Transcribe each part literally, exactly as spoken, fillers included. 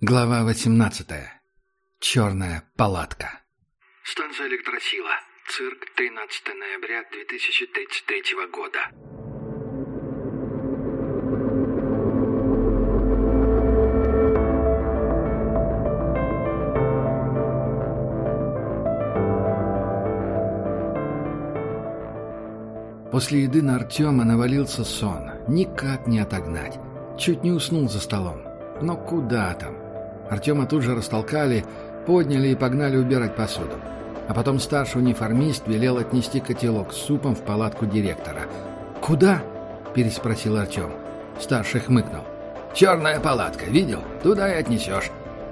Глава восемнадцатая. Черная палатка. Станция «Электросила». Цирк. тринадцатое ноября две тысячи тридцать третьего года. После еды на Артема навалился сон. Никак не отогнать. Чуть не уснул за столом. Но куда там? Артема тут же растолкали, подняли и погнали убирать посуду. А потом старший униформист велел отнести котелок с супом в палатку директора. «Куда?» – переспросил Артем. Старший хмыкнул. «Черная палатка, видел? Туда и отнесешь».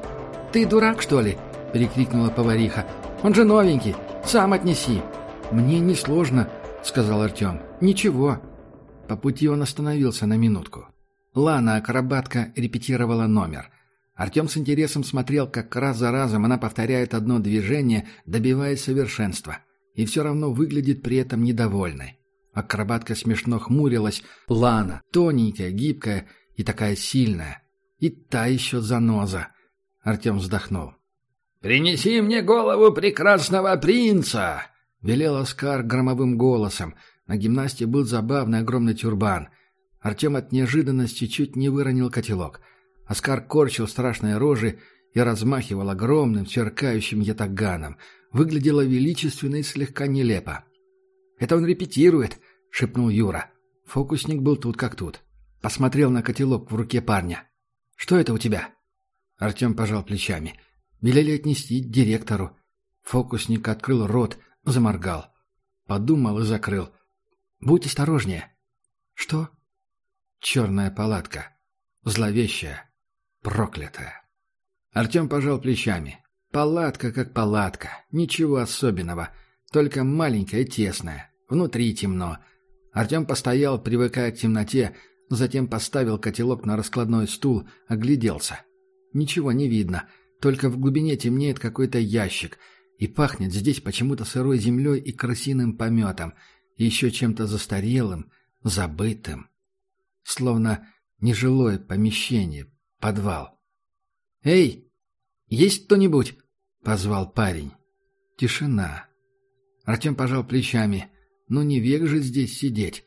«Ты дурак, что ли?» – перекрикнула повариха. «Он же новенький. Сам отнеси». «Мне несложно», – сказал Артем. «Ничего». По пути он остановился на минутку. Лана, акробатка, репетировала номер. Артем с интересом смотрел, как раз за разом она повторяет одно движение, добиваясь совершенства. И все равно выглядит при этом недовольной. Акробатка смешно хмурилась. Лана, тоненькая, гибкая и такая сильная. И та еще заноза. Артем вздохнул. «Принеси мне голову прекрасного принца!» — велел Оскар громовым голосом. На гимнасте был забавный огромный тюрбан. Артем от неожиданности чуть не выронил котелок. Оскар корчил страшные рожи и размахивал огромным, сверкающим ятаганом. Выглядело величественно и слегка нелепо. «Это он репетирует», — шепнул Юра. Фокусник был тут как тут. Посмотрел на котелок в руке парня. «Что это у тебя?» Артем пожал плечами. Велели отнести директору. Фокусник открыл рот, заморгал. Подумал и закрыл. «Будь осторожнее». «Что?» «Черная палатка. Зловещая. Проклятая». Артем пожал плечами. Палатка как палатка. Ничего особенного. Только маленькая и тесная. Внутри темно. Артем постоял, привыкая к темноте, затем поставил котелок на раскладной стул, огляделся. Ничего не видно. Только в глубине темнеет какой-то ящик. И пахнет здесь почему-то сырой землей и крысиным пометом. И еще чем-то застарелым, забытым. Словно нежилое помещение, подвал. «Эй, есть кто-нибудь?» — позвал парень. Тишина. Артем пожал плечами. «Ну не век же здесь сидеть».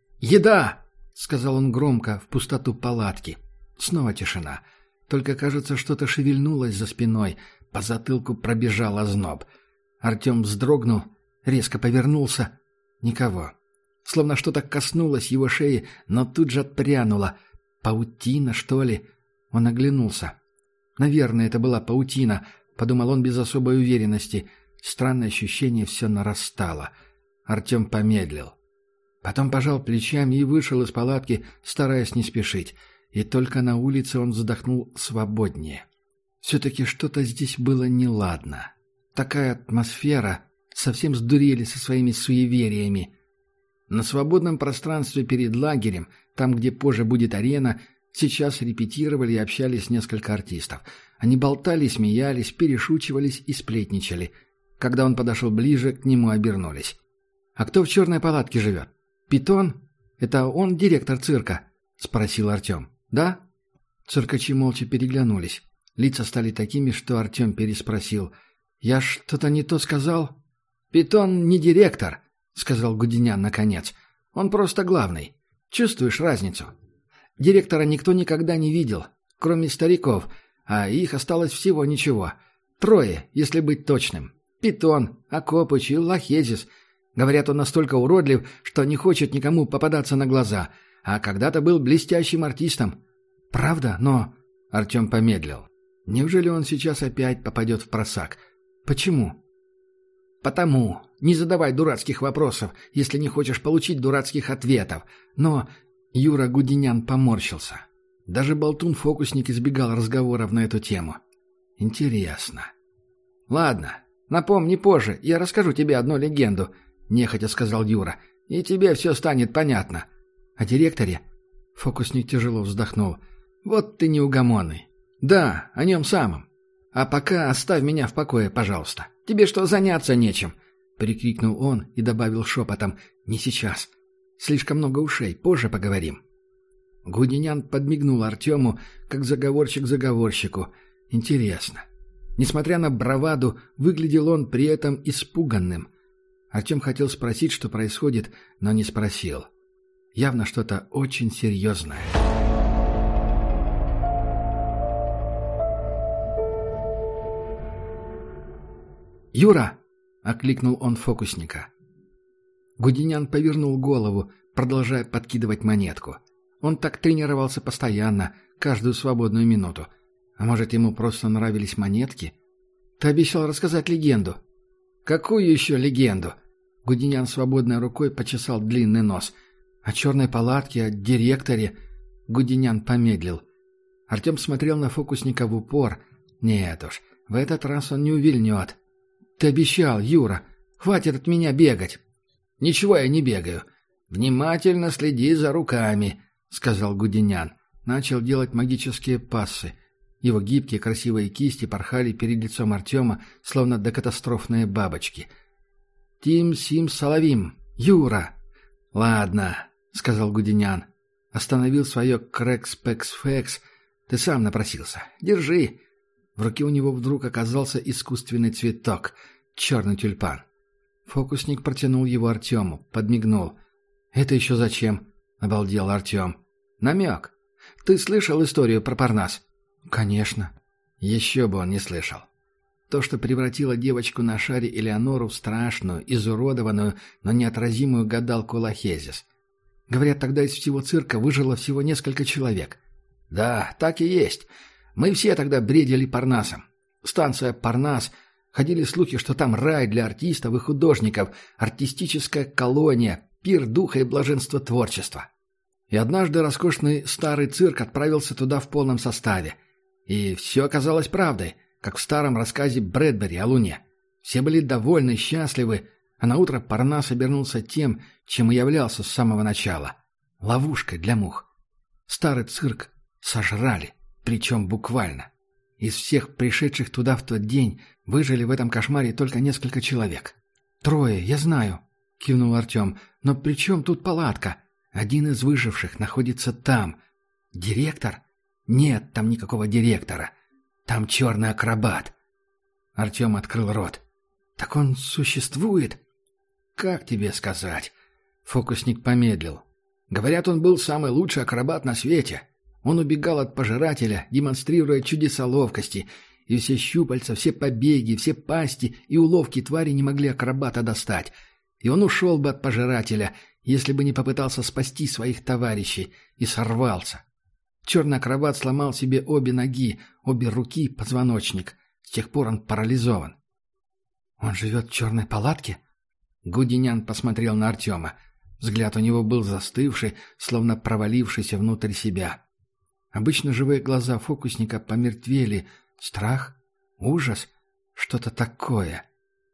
«Еда!» — сказал он громко в пустоту палатки. Снова тишина. Только, кажется, что-то шевельнулось за спиной. По затылку пробежал озноб. Артем вздрогнул, резко повернулся. Никого. Словно что-то коснулось его шеи, но тут же отпрянуло. Паутина, что ли? Он оглянулся. Наверное, это была паутина, подумал он без особой уверенности. Странное ощущение все нарастало. Артем помедлил. Потом пожал плечами и вышел из палатки, стараясь не спешить. И только на улице он вздохнул свободнее. Все-таки что-то здесь было неладно. Такая атмосфера. Совсем сдурели со своими суевериями. На свободном пространстве перед лагерем, там, где позже будет арена, сейчас репетировали и общались несколько артистов. Они болтали, смеялись, перешучивались и сплетничали. Когда он подошел ближе, к нему обернулись. «А кто в черной палатке живет? Питон? Это он директор цирка?» — спросил Артем. «Да?» Циркачи молча переглянулись. Лица стали такими, что Артем переспросил. «Я что-то не то сказал?» «Питон не директор», — сказал Гуденян наконец. «Он просто главный. Чувствуешь разницу? Директора никто никогда не видел, кроме стариков, а их осталось всего ничего. Трое, если быть точным. Питон, Акопыч и Лохезис. Говорят, он настолько уродлив, что не хочет никому попадаться на глаза, а когда-то был блестящим артистом. Правда, но...» Артем помедлил. «Неужели он сейчас опять попадет в просак? Почему?» «Потому. Не задавай дурацких вопросов, если не хочешь получить дурацких ответов. Но...» Юра Гуденян поморщился. Даже болтун-фокусник избегал разговоров на эту тему. «Интересно». «Ладно, напомни позже, я расскажу тебе одну легенду», — нехотя сказал Юра. «И тебе все станет понятно». «О директоре?» Фокусник тяжело вздохнул. «Вот ты неугомонный». «Да, о нем самом. А пока оставь меня в покое, пожалуйста. Тебе что, заняться нечем?» — прикрикнул он и добавил шепотом. «Не сейчас. Слишком много ушей. Позже поговорим». Гуденян подмигнул Артему, как заговорщик заговорщику, Интересно. Несмотря на браваду, выглядел он при этом испуганным. Артем хотел спросить, что происходит, но не спросил. Явно что-то очень серьезное. «Юра!» — окликнул он фокусника. Гудинян повернул голову, продолжая подкидывать монетку. Он так тренировался постоянно, каждую свободную минуту. А может, ему просто нравились монетки? «Ты обещал рассказать легенду». «Какую еще легенду?» Гудинян свободной рукой почесал длинный нос. «О черной палатке, о директоре». Гудинян помедлил. Артем смотрел на фокусника в упор. «Нет уж, в этот раз он не увильнет». «Ты обещал, Юра. Хватит от меня бегать». «Ничего я не бегаю. Внимательно следи за руками», — сказал Гудинян. Начал делать магические пассы. Его гибкие красивые кисти порхали перед лицом Артема, словно докатастрофные бабочки. «Тим-сим-салавим! Юра!» «Ладно», — сказал Гудинян. Остановил свое крэкс-пэкс-фэкс. «Ты сам напросился. Держи». В руке у него вдруг оказался искусственный цветок — черный тюльпан. Фокусник протянул его Артему, подмигнул. «Это еще зачем?» — обалдел Артем. «Намек. Ты слышал историю про Парнас?» «Конечно». Еще бы он не слышал. То, что превратило девочку на шаре Элеонору в страшную, изуродованную, но неотразимую гадалку Лохезис. Говорят, тогда из всего цирка выжило всего несколько человек. «Да, так и есть. Мы все тогда бредили Парнасом. Станция Парнас. Ходили слухи, что там рай для артистов и художников, артистическая колония, пир духа и блаженство творчества. И однажды роскошный старый цирк отправился туда в полном составе. И все оказалось правдой, как в старом рассказе Брэдбери о Луне. Все были довольны, счастливы, а наутро Парнас обернулся тем, чем и являлся с самого начала — ловушкой для мух. Старый цирк сожрали, причем буквально. Из всех пришедших туда в тот день выжили в этом кошмаре только несколько человек. «Трое, я знаю», — кивнул Артем. «Но при чем тут палатка? Один из выживших находится там. Директор? Нет там никакого директора. Там черный акробат». Артем открыл рот. «Так он существует?» «Как тебе сказать?» Фокусник помедлил. «Говорят, он был самый лучший акробат на свете. Он убегал от пожирателя, демонстрируя чудеса ловкости, и все щупальца, все побеги, все пасти и уловки твари не могли акробата достать. И он ушел бы от пожирателя, если бы не попытался спасти своих товарищей, и сорвался. Черный акробат сломал себе обе ноги, обе руки, позвоночник. С тех пор он парализован». «Он живет в черной палатке?» Гудинян посмотрел на Артема. Взгляд у него был застывший, словно провалившийся внутрь себя. Обычно живые глаза фокусника помертвели. Страх? Ужас? Что-то такое.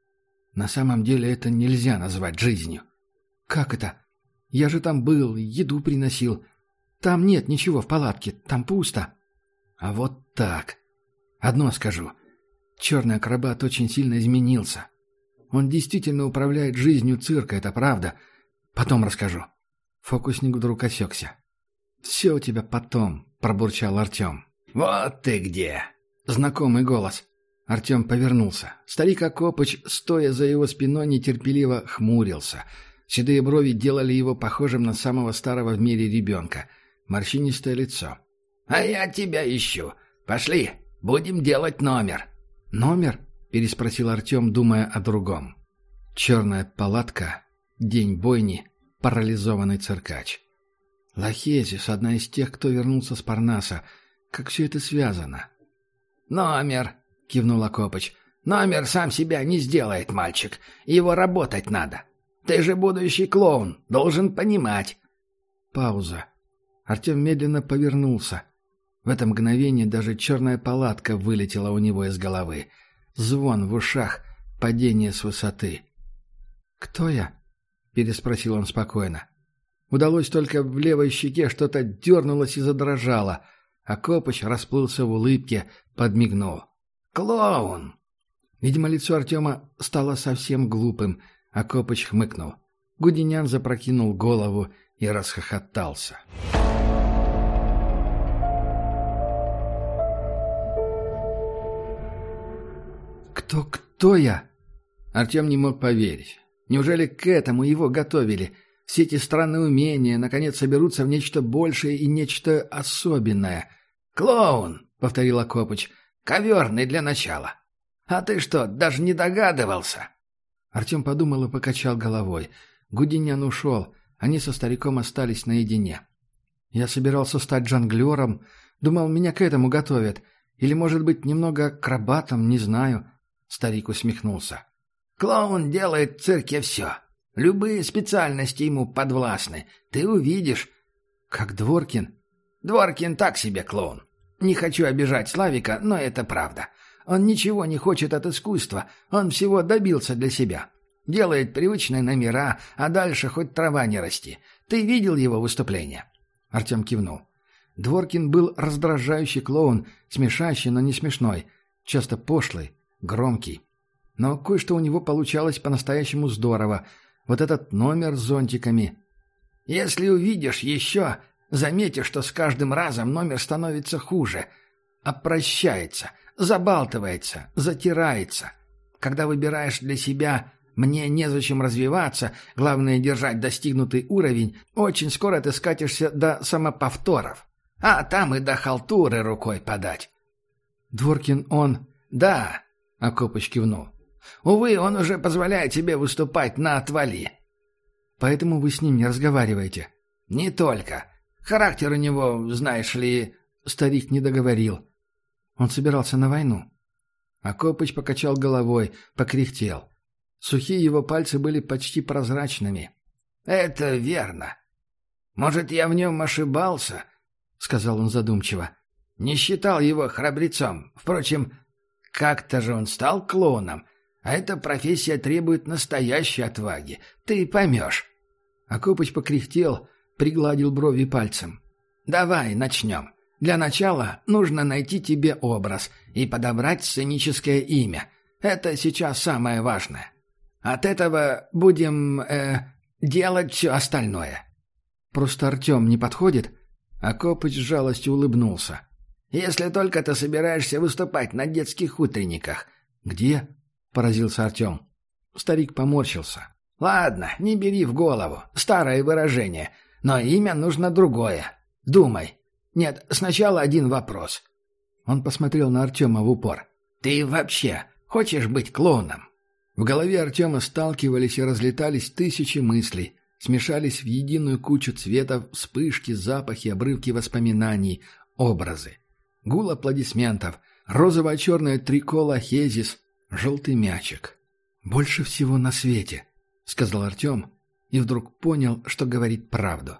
На самом деле это нельзя назвать жизнью. «Как это? Я же там был, еду приносил. Там нет ничего в палатке, там пусто». «А вот так. Одно скажу. Черный акробат очень сильно изменился. Он действительно управляет жизнью цирка, это правда. Потом расскажу». Фокусник вдруг осекся. «Все у тебя потом», — пробурчал Артем. «Вот ты где!» Знакомый голос. Артем повернулся. Старик Акопыч, стоя за его спиной, нетерпеливо хмурился. Седые брови делали его похожим на самого старого в мире ребенка. Морщинистое лицо. «А я тебя ищу. Пошли, будем делать номер». «Номер?» — переспросил Артем, думая о другом. Черная палатка, день бойни, парализованный циркач. Лохезис — одна из тех, кто вернулся с Парнаса. Как все это связано? «Номер», — кивнул Акопыч. «Номер сам себя не сделает, мальчик. Его работать надо. Ты же будущий клоун, должен понимать». Пауза. Артем медленно повернулся. В это мгновение даже черная палатка вылетела у него из головы. Звон в ушах, падение с высоты. «Кто я?» — переспросил он спокойно. Удалось только в левой щеке что-то дернулось и задрожало. Акопыч расплылся в улыбке, подмигнул. «Клоун!» Видимо, лицо Артема стало совсем глупым. Акопыч хмыкнул. Гудинян запрокинул голову и расхохотался. «Кто, кто я?» Артем не мог поверить. Неужели к этому его готовили? Все эти странные умения, наконец, соберутся в нечто большее и нечто особенное. «Клоун!» — повторил Акопыч. «Коверный для начала. А ты что, даже не догадывался?» Артем подумал и покачал головой. Гудинян ушел, они со стариком остались наедине. «Я собирался стать жонглером, думал, меня к этому готовят. Или, может быть, немного акробатом, не знаю». Старик усмехнулся. «Клоун делает в цирке все. Любые специальности ему подвластны. Ты увидишь». «Как Дворкин?» «Дворкин так себе клоун. Не хочу обижать Славика, но это правда. Он ничего не хочет от искусства, он всего добился для себя. Делает привычные номера, а дальше хоть трава не расти. Ты видел его выступление?» Артем кивнул. Дворкин был раздражающий клоун, смешащий, но не смешной, часто пошлый, громкий. Но кое-что у него получалось по-настоящему здорово. Вот этот номер с зонтиками. «Если увидишь еще, заметишь, что с каждым разом номер становится хуже. Опрощается, забалтывается, затирается. Когда выбираешь для себя «мне незачем развиваться, главное держать достигнутый уровень», очень скоро ты скатишься до самоповторов. А там и до халтуры рукой подать». «Дворкин он...» «Да», — Акопыч кивнул. «Увы, он уже позволяет себе выступать на отвали». «Поэтому вы с ним не разговариваете?» «Не только. Характер у него, знаешь ли...» Старик не договорил. Он собирался на войну. Акопыч покачал головой, покряхтел. Сухие его пальцы были почти прозрачными. «Это верно. Может, я в нем ошибался?» — сказал он задумчиво. «Не считал его храбрецом. Впрочем, как-то же он стал клоуном, а эта профессия требует настоящей отваги. Ты поймешь». Акопыч покряхтел, пригладил брови пальцем. «Давай начнем. Для начала нужно найти тебе образ и подобрать сценическое имя. Это сейчас самое важное. От этого будем э, делать все остальное». «Просто Артем не подходит?» Акопыч с жалостью улыбнулся. «Если только ты собираешься выступать на детских утренниках». «Где?» — поразился Артем. Старик поморщился. «Ладно, не бери в голову. Старое выражение. Но имя нужно другое. Думай. Нет, сначала один вопрос». Он посмотрел на Артема в упор. «Ты вообще хочешь быть клоуном?» В голове Артема сталкивались и разлетались тысячи мыслей, смешались в единую кучу цветов, вспышки, запахи, обрывки воспоминаний, образы. Гул аплодисментов, розово-черное трико Лохезис, желтый мячик. «Больше всего на свете», — сказал Артем, и вдруг понял, что говорит правду.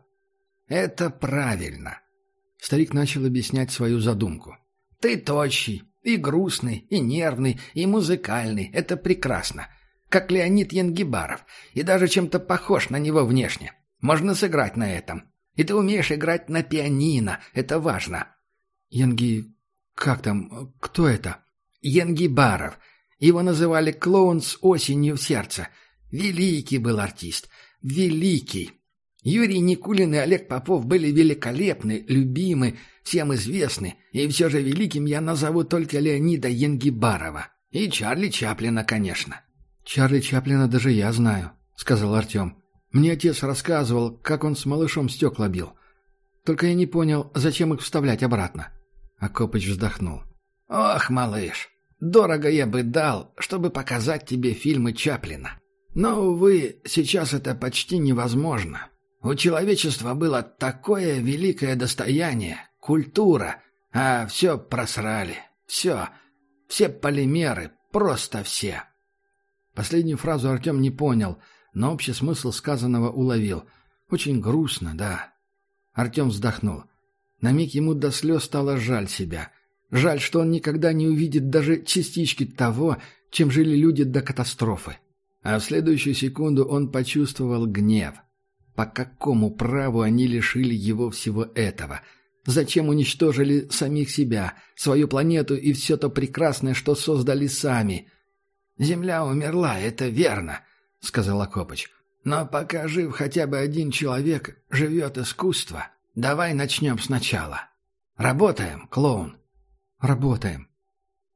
«Это правильно». Старик начал объяснять свою задумку. «Ты тощий, и грустный, и нервный, и музыкальный. Это прекрасно. Как Леонид Янгибаров, и даже чем-то похож на него внешне. Можно сыграть на этом. И ты умеешь играть на пианино. Это важно». «Янги... как там? Кто это?» «Янгибаров. Его называли клоун с осенью в сердце. Великий был артист. Великий. Юрий Никулин и Олег Попов были великолепны, любимы, всем известны, и все же великим я назову только Леонида Янгибарова. И Чарли Чаплина, конечно». «Чарли Чаплина даже я знаю», — сказал Артем. «Мне отец рассказывал, как он с малышом стекла бил. Только я не понял, зачем их вставлять обратно». Акопыч вздохнул. «Ох, малыш, дорого я бы дал, чтобы показать тебе фильмы Чаплина. Но, увы, сейчас это почти невозможно. У человечества было такое великое достояние, культура, а все просрали. Все. Все полимеры, просто все». Последнюю фразу Артем не понял, но общий смысл сказанного уловил. Очень грустно, да. Артем вздохнул. На миг ему до слез стало жаль себя. Жаль, что он никогда не увидит даже частички того, чем жили люди до катастрофы. А в следующую секунду он почувствовал гнев. По какому праву они лишили его всего этого? Зачем уничтожили самих себя, свою планету и все то прекрасное, что создали сами? «Земля умерла, это верно», — сказал Акопыч. «Но пока жив хотя бы один человек, живет искусство. Давай начнем сначала. Работаем, клоун». «Работаем».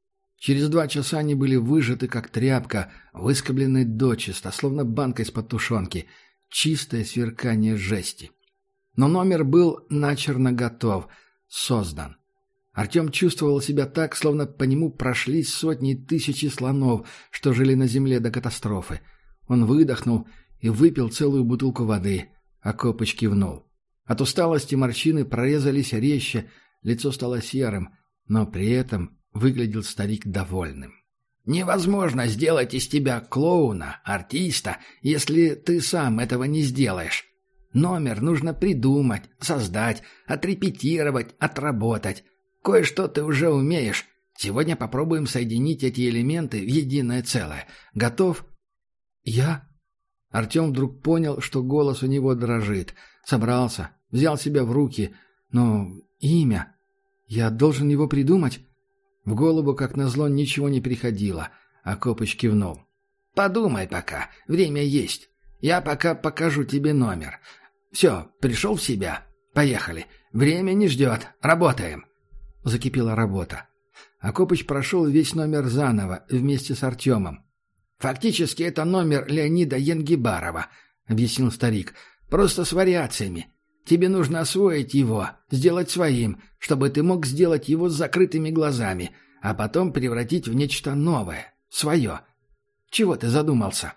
Через два часа они были выжаты, как тряпка, выскоблены дочисто, словно банка из-под тушенки. Чистое сверкание жести. Но номер был начерно готов, создан. Артем чувствовал себя так, словно по нему прошлись сотни и тысячи слонов, что жили на земле до катастрофы. Он выдохнул и выпил целую бутылку воды, а Копыч кивнул. От усталости морщины прорезались резче, лицо стало серым, но при этом выглядел старик довольным. «Невозможно сделать из тебя клоуна, артиста, если ты сам этого не сделаешь. Номер нужно придумать, создать, отрепетировать, отработать. Кое-что ты уже умеешь. Сегодня попробуем соединить эти элементы в единое целое. Готов?» «Я?» Артем вдруг понял, что голос у него дрожит. Собрался, взял себя в руки. «Но имя? Я должен его придумать?» В голову, как назло, ничего не приходило, а Копыч кивнул. «Подумай пока, время есть. Я пока покажу тебе номер. Все, пришел в себя? Поехали. Время не ждет. Работаем». Закипела работа. А Копыч прошел весь номер заново, вместе с Артемом. «Фактически это номер Леонида Янгибарова», — объяснил старик. «Просто с вариациями. Тебе нужно освоить его, сделать своим, чтобы ты мог сделать его с закрытыми глазами, а потом превратить в нечто новое, свое. Чего ты задумался?»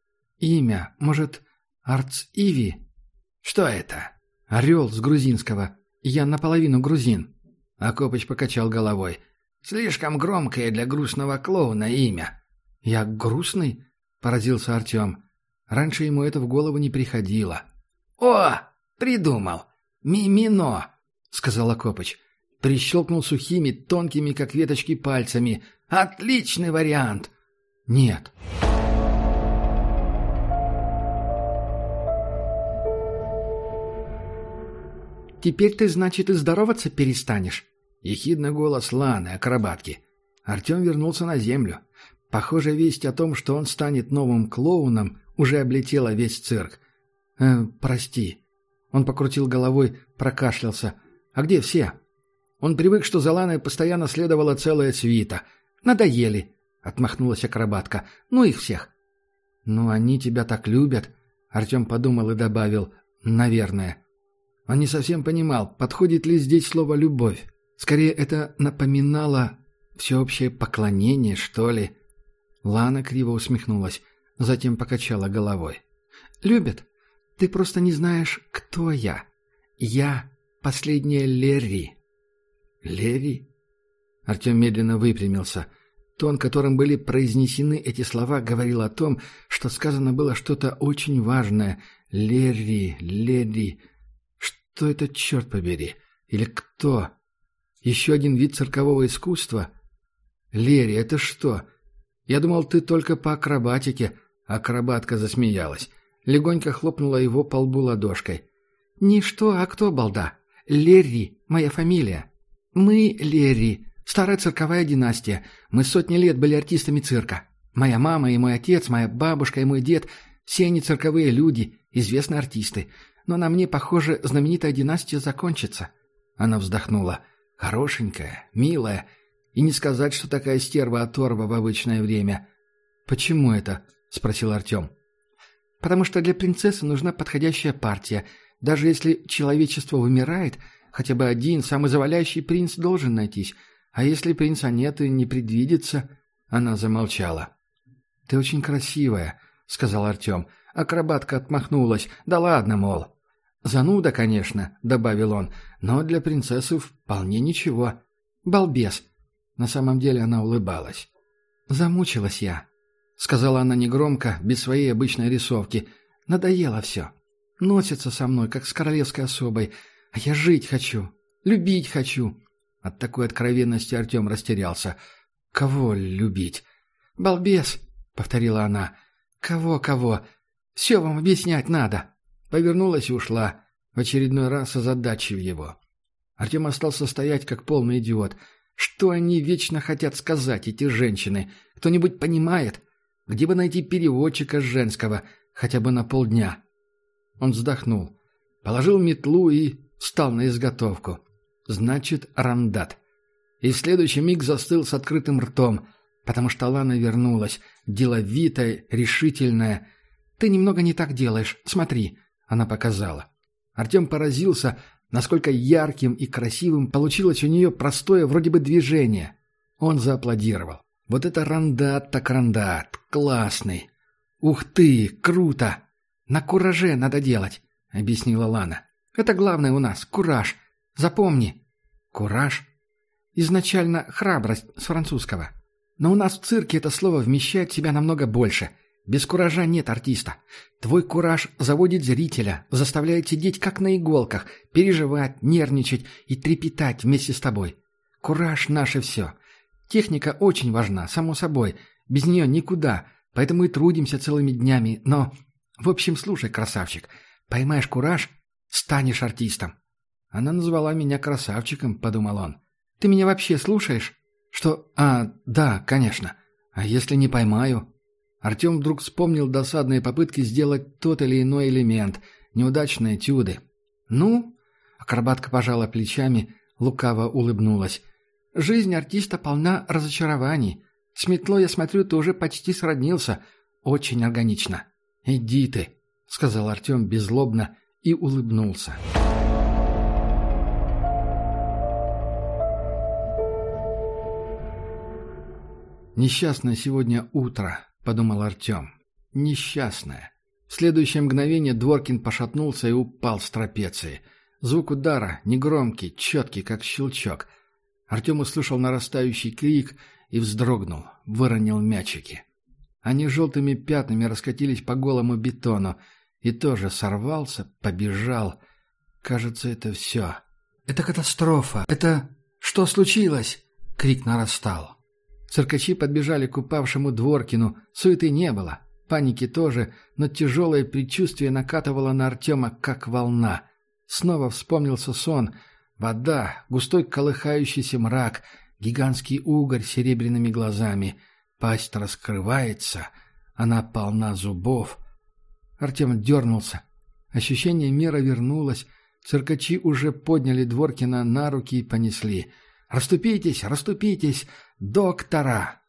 «Имя, может, Арц-Иви?» «Что это?» «Орел с грузинского. Я наполовину грузин». Акопыч покачал головой. «Слишком громкое для грустного клоуна имя». «Я грустный?» — поразился Артем. Раньше ему это в голову не приходило. «О, придумал! Мимино!» — сказал Акопыч. Прищелкнул сухими, тонкими, как веточки, пальцами. «Отличный вариант!» «Нет». «Теперь ты, значит, и здороваться перестанешь?» Ехидный голос Ланы, акробатки. Артем вернулся на землю. Похоже, весть о том, что он станет новым клоуном, уже облетела весь цирк. «Э, прости». Он покрутил головой, прокашлялся. «А где все?» Он привык, что за Ланой постоянно следовала целая свита. «Надоели», — отмахнулась акробатка. «Ну их всех». «Ну, они тебя так любят», — Артем подумал и добавил. «Наверное». Он не совсем понимал, подходит ли здесь слово «любовь». Скорее, это напоминало всеобщее поклонение, что ли. Лана криво усмехнулась, затем покачала головой. «Любят. Ты просто не знаешь, кто я. Я последняя Лерри». «Лерри?» Артем медленно выпрямился. Тон, которым были произнесены эти слова, говорил о том, что сказано было что-то очень важное. «Лерри, Лерри. Что это, черт побери? Или кто? Еще один вид циркового искусства? Лерри, это что? Я думал, ты только по акробатике». Акробатка засмеялась. Легонько хлопнула его по лбу ладошкой. «Не что, а кто, балда? Лерри, моя фамилия. Мы Лерри, старая цирковая династия. Мы сотни лет были артистами цирка. Моя мама и мой отец, моя бабушка и мой дед — все они цирковые люди, известные артисты. Но на мне, похоже, знаменитая династия закончится». Она вздохнула. «Хорошенькая, милая. И не сказать, что такая стерва-оторва в обычное время». «Почему это?» — спросил Артем. «Потому что для принцессы нужна подходящая партия. Даже если человечество вымирает, хотя бы один самозаваляющий принц должен найтись. А если принца нет и не предвидится...» Она замолчала. «Ты очень красивая», — сказал Артем. Акробатка отмахнулась. «Да ладно, мол». «Зануда, конечно», — добавил он, — «но для принцессы вполне ничего». «Балбес». На самом деле она улыбалась. «Замучилась я», — сказала она негромко, без своей обычной рисовки. «Надоело все. Носится со мной, как с королевской особой. А я жить хочу, любить хочу». От такой откровенности Артем растерялся. «Кого любить?» «Балбес», — повторила она. «Кого-кого? Все вам объяснять надо». Повернулась и ушла, в очередной раз озадачив его. Артем остался стоять, как полный идиот. Что они вечно хотят сказать, эти женщины? Кто-нибудь понимает? Где бы найти переводчика женского, хотя бы на полдня? Он вздохнул, положил метлу и встал на изготовку. Значит, рандат. И в следующий миг застыл с открытым ртом, потому что Лана вернулась, деловитая, решительная. «Ты немного не так делаешь, смотри», — она показала. Артем поразился, насколько ярким и красивым получилось у нее простое вроде бы движение. Он зааплодировал. «Вот это рандат так рандат! Классный! Ух ты, круто! На кураже надо делать!» — объяснила Лана. «Это главное у нас — кураж. Запомни». «Кураж?» «Изначально храбрость с французского. Но у нас в цирке это слово вмещает в себя намного больше. Без куража нет артиста. Твой кураж заводит зрителя, заставляет сидеть как на иголках, переживать, нервничать и трепетать вместе с тобой. Кураж — наше все. Техника очень важна, само собой. Без нее никуда, поэтому и трудимся целыми днями. Но, в общем, слушай, красавчик, поймаешь кураж — станешь артистом». «Она назвала меня красавчиком», — подумал он. «Ты меня вообще слушаешь?» «Что? А, да, конечно. А если не поймаю?» Артем вдруг вспомнил досадные попытки сделать тот или иной элемент, неудачные этюды. «Ну?» — акробатка пожала плечами, лукаво улыбнулась. «Жизнь артиста полна разочарований. С метлой, я смотрю, ты уже почти сроднился. Очень органично». «Иди ты», — сказал Артем беззлобно и улыбнулся. «Несчастное сегодня утро», — подумал Артем. «Несчастное». В следующее мгновение Дворкин пошатнулся и упал с трапеции. Звук удара, негромкий, четкий, как щелчок. Артем услышал нарастающий крик и вздрогнул, выронил мячики. Они желтыми пятнами раскатились по голому бетону, и тоже сорвался, побежал. Кажется, это все. «Это катастрофа! Это... Что случилось?» Крик нарастал. Циркачи подбежали к упавшему Дворкину. Суеты не было, паники тоже, но тяжелое предчувствие накатывало на Артема, как волна. Снова вспомнился сон. Вода, густой колыхающийся мрак, гигантский угорь с серебряными глазами. Пасть раскрывается, она полна зубов. Артем дернулся. Ощущение мира вернулось. Циркачи уже подняли Дворкина на руки и понесли. «Расступитесь, расступитесь! Доктора!»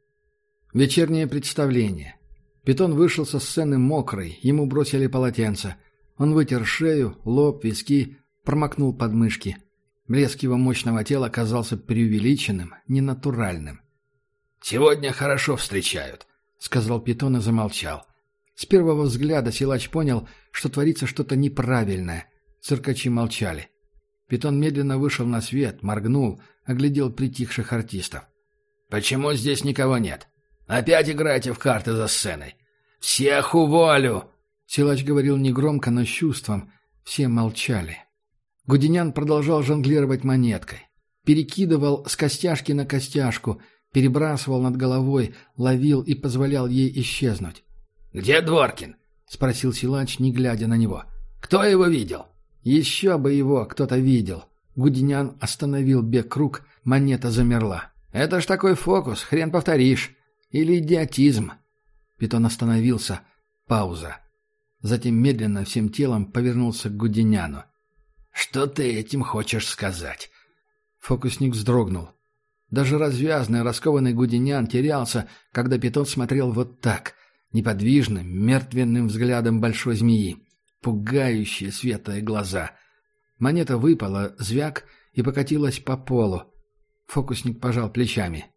Вечернее представление. Питон вышел со сцены мокрый, ему бросили полотенце. Он вытер шею, лоб, виски, промокнул подмышки. Блеск его мощного тела казался преувеличенным, ненатуральным. «Сегодня хорошо встречают», — сказал Питон и замолчал. С первого взгляда силач понял, что творится что-то неправильное. Циркачи молчали. Питон медленно вышел на свет, моргнул, оглядел притихших артистов. «Почему здесь никого нет? Опять играете в карты за сценой? Всех уволю!» Силач говорил негромко, но с чувством. Все молчали. Гуденян продолжал жонглировать монеткой. Перекидывал с костяшки на костяшку, перебрасывал над головой, ловил и позволял ей исчезнуть. «Где Дворкин?» — спросил силач, не глядя на него. «Кто его видел?» Еще бы его кто-то видел. Гуденян остановил бег рук, монета замерла. «Это ж такой фокус, хрен повторишь. Или идиотизм». Питон остановился. Пауза. Затем медленно всем телом повернулся к Гуденяну. «Что ты этим хочешь сказать?» Фокусник вздрогнул. Даже развязный, раскованный Гуденян терялся, когда Питон смотрел вот так, неподвижным, мертвенным взглядом большой змеи. Пугающие светлые глаза. Монета выпала, звяк, и покатилась по полу. Фокусник пожал плечами.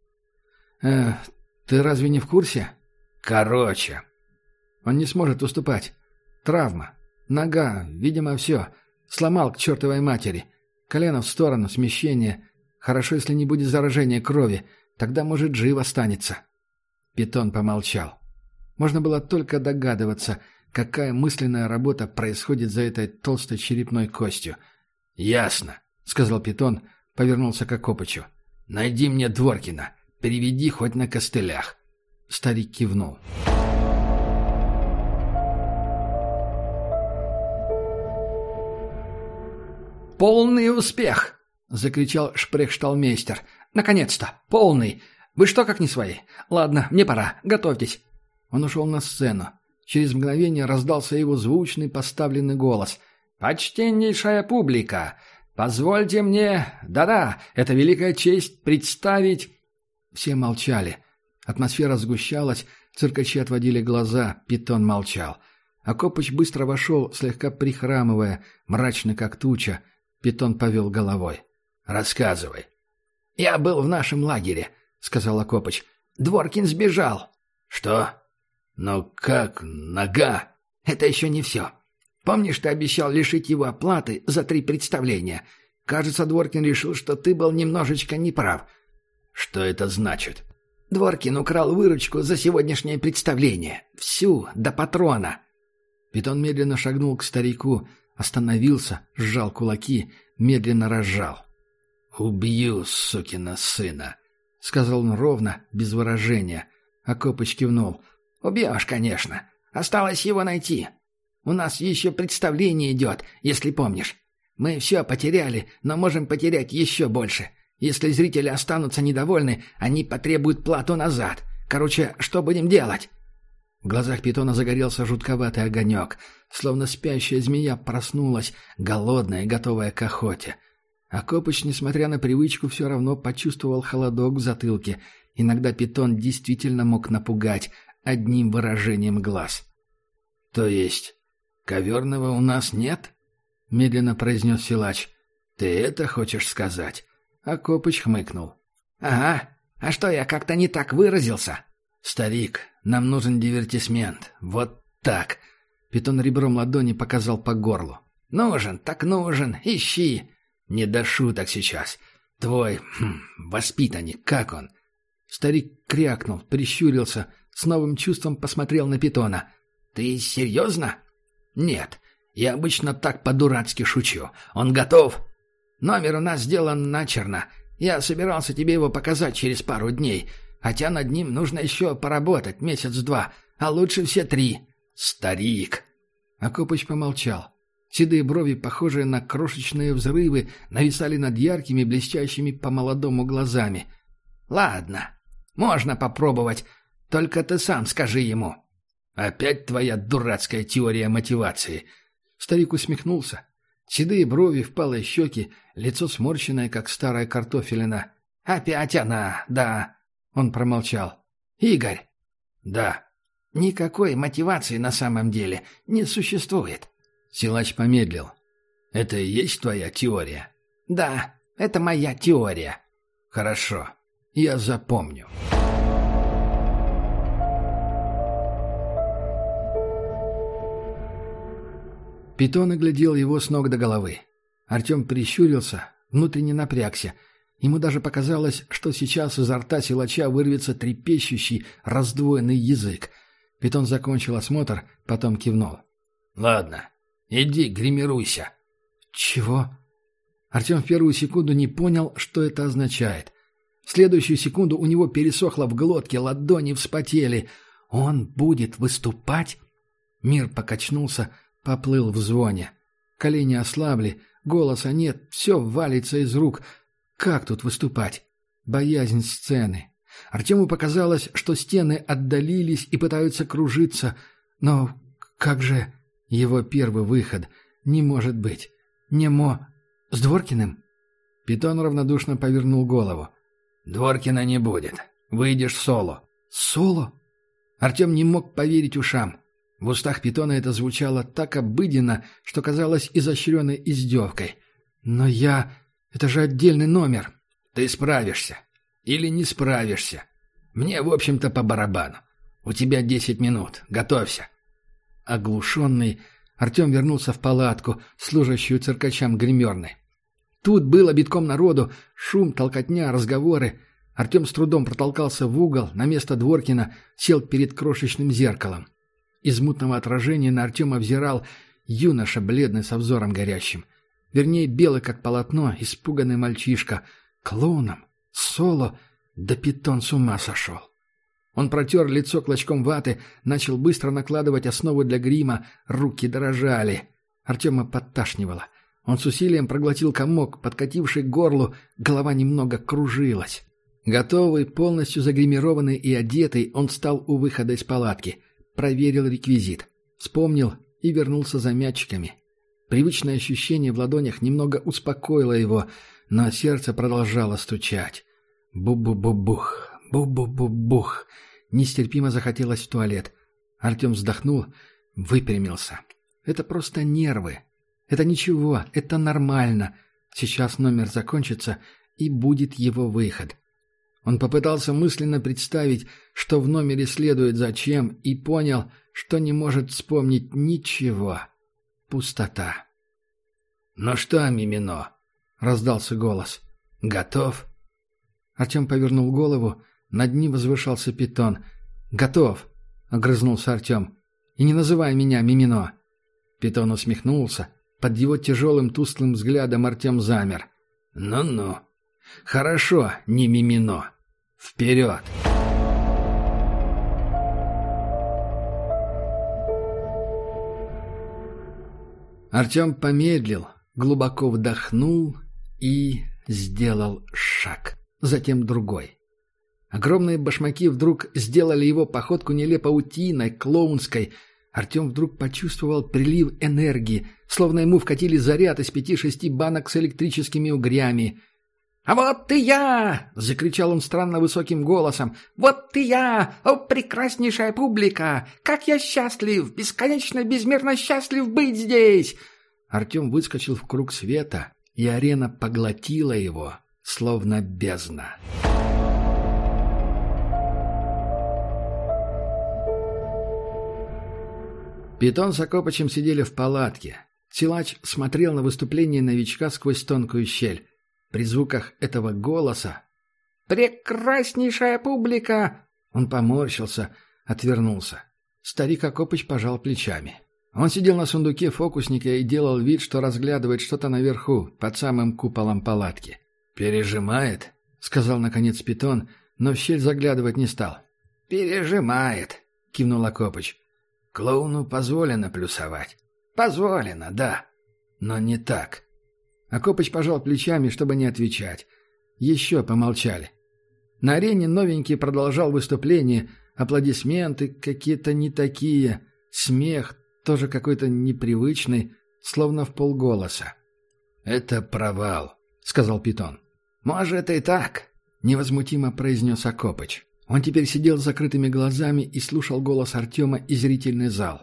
«Э, ты разве не в курсе?» «Короче». «Он не сможет уступать. Травма. Нога, видимо, все. Сломал к чертовой матери. Колено в сторону, смещение. Хорошо, если не будет заражения крови. Тогда, может, жив останется». Питон помолчал. Можно было только догадываться, какая мысленная работа происходит за этой толстой черепной костью. «Ясно», — сказал Питон, повернулся к Акопычу. «Найди мне Дворкина. Переведи хоть на костылях». Старик кивнул. «Полный успех!» — закричал шпрехшталмейстер. «Наконец-то! Полный! Вы что, как не свои? Ладно, мне пора. Готовьтесь!» Он ушел на сцену. Через мгновение раздался его звучный поставленный голос. «Почтеннейшая публика! Позвольте мне... Да-да, это великая честь представить...» Все молчали. Атмосфера сгущалась, циркачи отводили глаза, Питон молчал. Акопыч быстро вошел, слегка прихрамывая, мрачный как туча. Питон повел головой. «Рассказывай». «Я был в нашем лагере», — сказал Акопыч. «Дворкин сбежал». «Что? Ну как? Нога?» «Это еще не все. Помнишь, ты обещал лишить его оплаты за три представления? Кажется, Дворкин решил, что ты был немножечко неправ». «Что это значит?» «Дворкин украл выручку за сегодняшнее представление. Всю, до патрона». Питон медленно шагнул к старику, остановился, сжал кулаки, медленно разжал. «Убью, сукина сына», — сказал он ровно, без выражения. Акопыч кивнул. «Убьешь, конечно. Осталось его найти. У нас еще представление идет, если помнишь. Мы все потеряли, но можем потерять еще больше. Если зрители останутся недовольны, они потребуют плату назад. Короче, что будем делать?» В глазах Питона загорелся жутковатый огонек, словно спящая змея проснулась, голодная и готовая к охоте. Акопыч, несмотря на привычку, все равно почувствовал холодок в затылке. Иногда Питон действительно мог напугать одним выражением глаз. «То есть коверного у нас нет?» — медленно произнес силач. «Ты это хочешь сказать?» Акопыч хмыкнул. «Ага. А что, я как-то не так выразился?» «Старик, нам нужен дивертисмент. Вот так». Питон ребром ладони показал по горлу. «Нужен, так нужен. Ищи». «Не до шуток сейчас. Твой хм, воспитанник, как он?» Старик крякнул, прищурился, с новым чувством посмотрел на Питона. «Ты серьезно?» «Нет. Я обычно так по-дурацки шучу. Он готов?» «Номер у нас сделан начерно. Я собирался тебе его показать через пару дней. Хотя над ним нужно еще поработать месяц-два, а лучше все три». «Старик!» Акопыч помолчал. Седые брови, похожие на крошечные взрывы, нависали над яркими, блестящими по-молодому глазами. «Ладно, можно попробовать. Только ты сам скажи ему». «Опять твоя дурацкая теория мотивации». Старик усмехнулся. Седые брови, впалые щеки, лицо сморщенное, как старая картофелина. «Опять она, да». Он промолчал. «Игорь». «Да». «Никакой мотивации на самом деле не существует». Силач помедлил. «Это и есть твоя теория?» «Да, это моя теория». «Хорошо, я запомню». Питон оглядел его с ног до головы. Артем прищурился, внутренне напрягся. Ему даже показалось, что сейчас изо рта силача вырвется трепещущий, раздвоенный язык. Питон закончил осмотр, потом кивнул. «Ладно, иди гримируйся». «Чего?» Артем в первую секунду не понял, что это означает. В следующую секунду у него пересохло в глотке, ладони вспотели. «Он будет выступать?» Мир покачнулся, поплыл в звоне. Колени ослабли, голоса нет, все валится из рук. Как тут выступать? Боязнь сцены. Артему показалось, что стены отдалились и пытаются кружиться. Но как же его первый выход? Не может быть. Не мо... С Дворкиным? Питон равнодушно повернул голову. «Дворкина не будет. Выйдешь соло». «Соло?» Артем не мог поверить ушам. В устах Питона это звучало так обыденно, что казалось изощренной издевкой. «Но я... Это же отдельный номер». «Ты справишься. Или не справишься. Мне, в общем-то, по барабану. У тебя десять минут. Готовься». Оглушенный, Артем вернулся в палатку, служащую циркачам гримерной. Тут было битком народу, шум, толкотня, разговоры. Артем с трудом протолкался в угол, на место Дворкина, сел перед крошечным зеркалом. Из мутного отражения на Артема взирал юноша, бледный, со взором горящим. Вернее, белый, как полотно, испуганный мальчишка. Клоуном? Соло? Да Питон с ума сошел. Он протер лицо клочком ваты, начал быстро накладывать основу для грима, руки дрожали. Артема подташнивало. Он с усилием проглотил комок, подкативший к горлу, голова немного кружилась. Готовый, полностью загримированный и одетый, он встал у выхода из палатки. Проверил реквизит. Вспомнил и вернулся за мячиками. Привычное ощущение в ладонях немного успокоило его, но сердце продолжало стучать. Бу-бу-бу-бух, бу-бу-бу-бух. Нестерпимо захотелось в туалет. Артем вздохнул, выпрямился. Это просто нервы. Это ничего, это нормально. Сейчас номер закончится, и будет его выход. Он попытался мысленно представить, что в номере следует зачем, и понял, что не может вспомнить ничего. Пустота. «Ну что, Мимино?» — раздался голос. «Готов?» Артем повернул голову. Над ним возвышался питон. «Готов!» — огрызнулся Артем. «И не называй меня Мимино!» Питон усмехнулся. Под его тяжелым тусклым взглядом Артем замер. «Ну-ну. Хорошо, не Мимино. Вперед!» Артем помедлил, глубоко вдохнул и сделал шаг. Затем другой. Огромные башмаки вдруг сделали его походку нелепо утиной, клоунской. Артем вдруг почувствовал прилив энергии, словно ему вкатили заряд из пяти-шести банок с электрическими угрями. «А вот и я!» — закричал он странно высоким голосом. «Вот и я! О, прекраснейшая публика! Как я счастлив! Бесконечно, безмерно счастлив быть здесь!» Артем выскочил в круг света, и арена поглотила его, словно бездна. Питон с Акопычем сидели в палатке. Силач смотрел на выступление новичка сквозь тонкую щель. При звуках этого голоса «Прекраснейшая публика!» Он поморщился, отвернулся. Старик Акопыч пожал плечами. Он сидел на сундуке фокусника и делал вид, что разглядывает что-то наверху, под самым куполом палатки. «Пережимает?» — сказал наконец Питон, но в щель заглядывать не стал. «Пережимает», — кивнул Акопыч. «Клоуну позволено плюсовать». «Позволено, да. Но не так». Акопыч пожал плечами, чтобы не отвечать. Еще помолчали. На арене новенький продолжал выступление, аплодисменты какие-то не такие, смех тоже какой-то непривычный, словно в полголоса. «Это провал», — сказал Питон. «Может и так», — невозмутимо произнес Акопыч. Он теперь сидел с закрытыми глазами и слушал голос Артема и зрительный зал.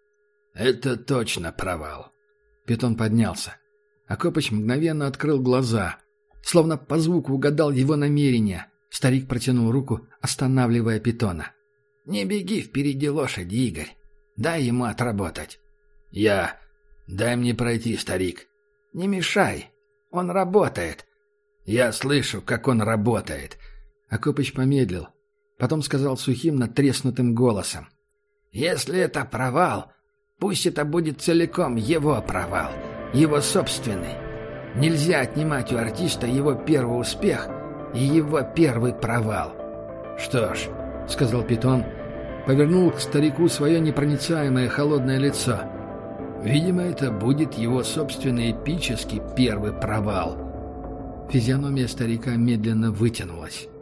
«Это точно провал». Питон поднялся. Акопыч мгновенно открыл глаза, словно по звуку угадал его намерение. Старик протянул руку, останавливая Питона. «Не беги впереди лошади, Игорь. Дай ему отработать». «Я... Дай мне пройти, старик». «Не мешай. Он работает». «Я слышу, как он работает». Акопыч помедлил. Потом сказал сухим, надтреснутым голосом. «Если это провал, пусть это будет целиком его провал, его собственный. Нельзя отнимать у артиста его первый успех и его первый провал». «Что ж», — сказал Питон, повернул к старику свое непроницаемое холодное лицо. «Видимо, это будет его собственный эпический первый провал». Физиономия старика медленно вытянулась.